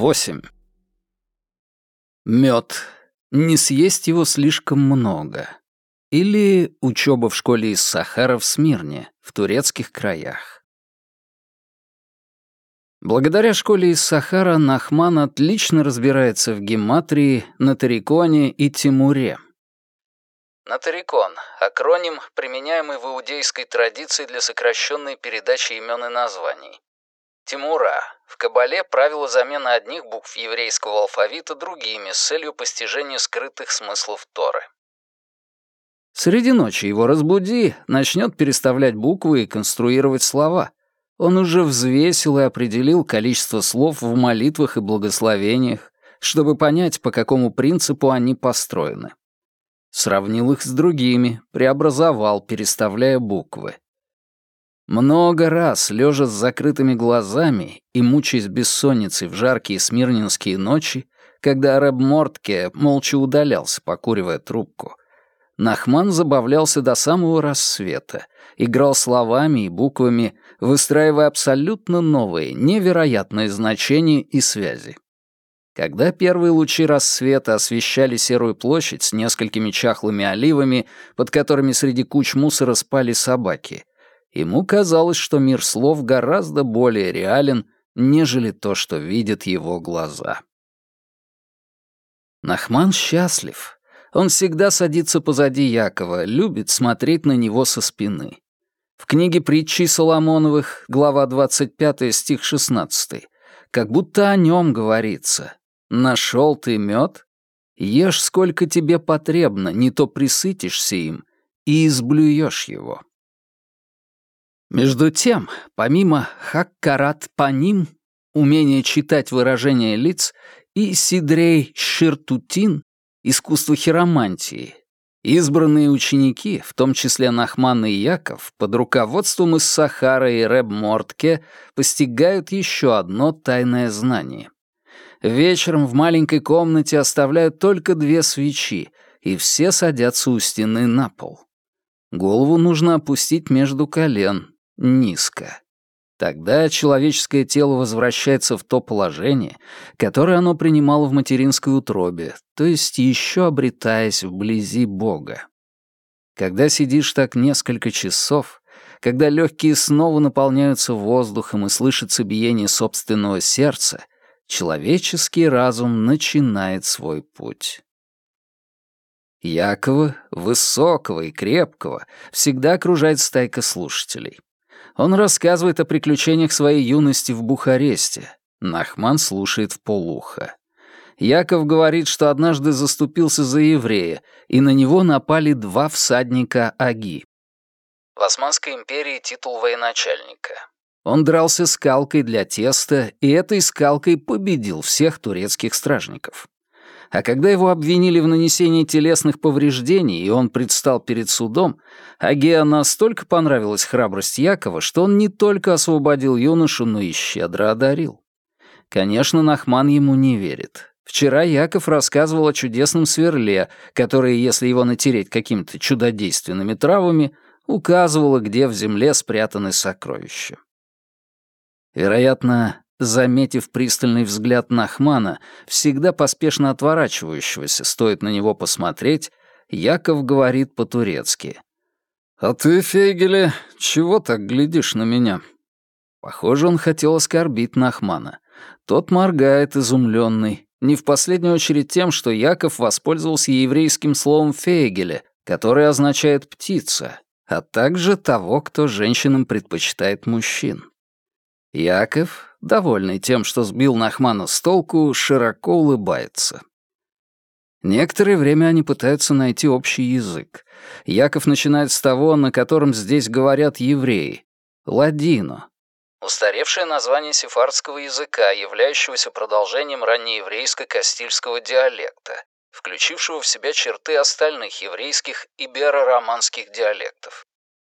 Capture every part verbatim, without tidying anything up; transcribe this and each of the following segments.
восемь. Мед. Не съесть его слишком много. Или учеба в школе из Сахара в Смирне, в турецких краях. Благодаря школе из Сахара Нахман отлично разбирается в гематрии, натариконе и тимуре. Натарикон — акроним, применяемый в иудейской традиции для сокращенной передачи имен и названий. Тимура — в Кабале правило замены одних букв еврейского алфавита другими с целью постижения скрытых смыслов Торы. Среди ночи его разбуди, начнет переставлять буквы и конструировать слова. Он уже взвесил и определил количество слов в молитвах и благословениях, чтобы понять, по какому принципу они построены. Сравнил их с другими, преобразовал, переставляя буквы. Много раз, лежа с закрытыми глазами и мучаясь бессонницей в жаркие смирненские ночи, когда Рэб Мортке молча удалялся, покуривая трубку, Нахман забавлялся до самого рассвета, играл словами и буквами, выстраивая абсолютно новые, невероятные значения и связи. Когда первые лучи рассвета освещали серую площадь с несколькими чахлыми оливами, под которыми среди куч мусора спали собаки, ему казалось, что мир слов гораздо более реален, нежели то, что видят его глаза. Нахман счастлив. Он всегда садится позади Якова, любит смотреть на него со спины. В книге притчей Соломоновых, глава двадцать пятая, стих шестнадцатый, как будто о нем говорится. «Нашел ты мед? Ешь, сколько тебе потребно, не то присытишься им, и изблюешь его». Между тем, помимо хаккарат паним, умения читать выражения лиц, и сидрей ширтутин, искусство хиромантии, избранные ученики, в том числе Нахман и Яков, под руководством из Сахара и Рэб Мортке, постигают еще одно тайное знание. Вечером в маленькой комнате оставляют только две свечи, и все садятся у стены на пол. Голову нужно опустить между колен, низко. Тогда человеческое тело возвращается в то положение, которое оно принимало в материнской утробе, то есть еще обретаясь вблизи Бога. Когда сидишь так несколько часов, когда легкие снова наполняются воздухом и слышится биение собственного сердца, человеческий разум начинает свой путь. Якова, высокого и крепкого, всегда окружает стайка слушателей. Он рассказывает о приключениях своей юности в Бухаресте. Нахман слушает вполуха. Яков говорит, что однажды заступился за еврея, и на него напали два всадника Аги. В Османской империи титул военачальника. Он дрался скалкой для теста, и этой скалкой победил всех турецких стражников. А когда его обвинили в нанесении телесных повреждений, и он предстал перед судом, Агеа настолько понравилась храбрость Якова, что он не только освободил юношу, но и щедро одарил. Конечно, Нахман ему не верит. Вчера Яков рассказывал о чудесном сверле, которое, если его натереть какими-то чудодейственными травами, указывало, где в земле спрятаны сокровища. Вероятно, заметив пристальный взгляд Нахмана, всегда поспешно отворачивающегося, стоит на него посмотреть, Яков говорит по-турецки. «А ты, Фейгеле, чего так глядишь на меня?» Похоже, он хотел оскорбить Нахмана. Тот моргает, изумленный, не в последнюю очередь тем, что Яков воспользовался еврейским словом «фейгеле», которое означает «птица», а также того, кто женщинам предпочитает мужчин. Яков, довольный тем, что сбил Нахмана с толку, широко улыбается. Некоторое время они пытаются найти общий язык. Яков начинает с того, на котором здесь говорят евреи — ладино. Устаревшее название сефардского языка, являющегося продолжением раннееврейско-кастильского диалекта, включившего в себя черты остальных еврейских иберо-романских диалектов.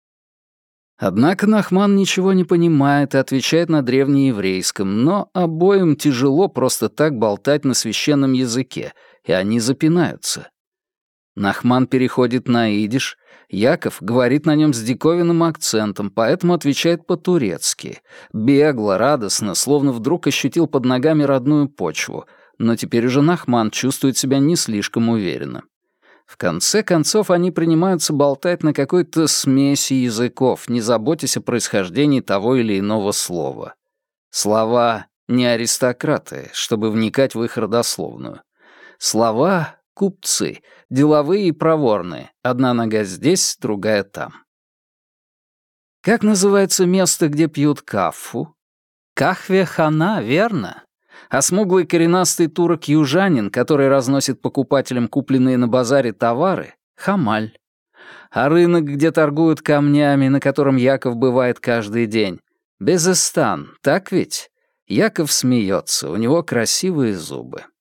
Однако Нахман ничего не понимает и отвечает на древнееврейском, но обоим тяжело просто так болтать на священном языке, и они запинаются. Нахман переходит на идиш, Яков говорит на нем с диковинным акцентом, поэтому отвечает по-турецки. Бегло, радостно, словно вдруг ощутил под ногами родную почву, но теперь уже Нахман чувствует себя не слишком уверенно. В конце концов, они принимаются болтать на какой-то смеси языков, не заботясь о происхождении того или иного слова. Слова не аристократы, чтобы вникать в их родословную. Слова — купцы, деловые и проворные. Одна нога здесь, другая там. Как называется место, где пьют каффу? Кахве-хана, верно? А смуглый коренастый турок-южанин, который разносит покупателям купленные на базаре товары — хамаль. А рынок, где торгуют камнями, на котором Яков бывает каждый день — Безестан, так ведь? Яков смеется, у него красивые зубы.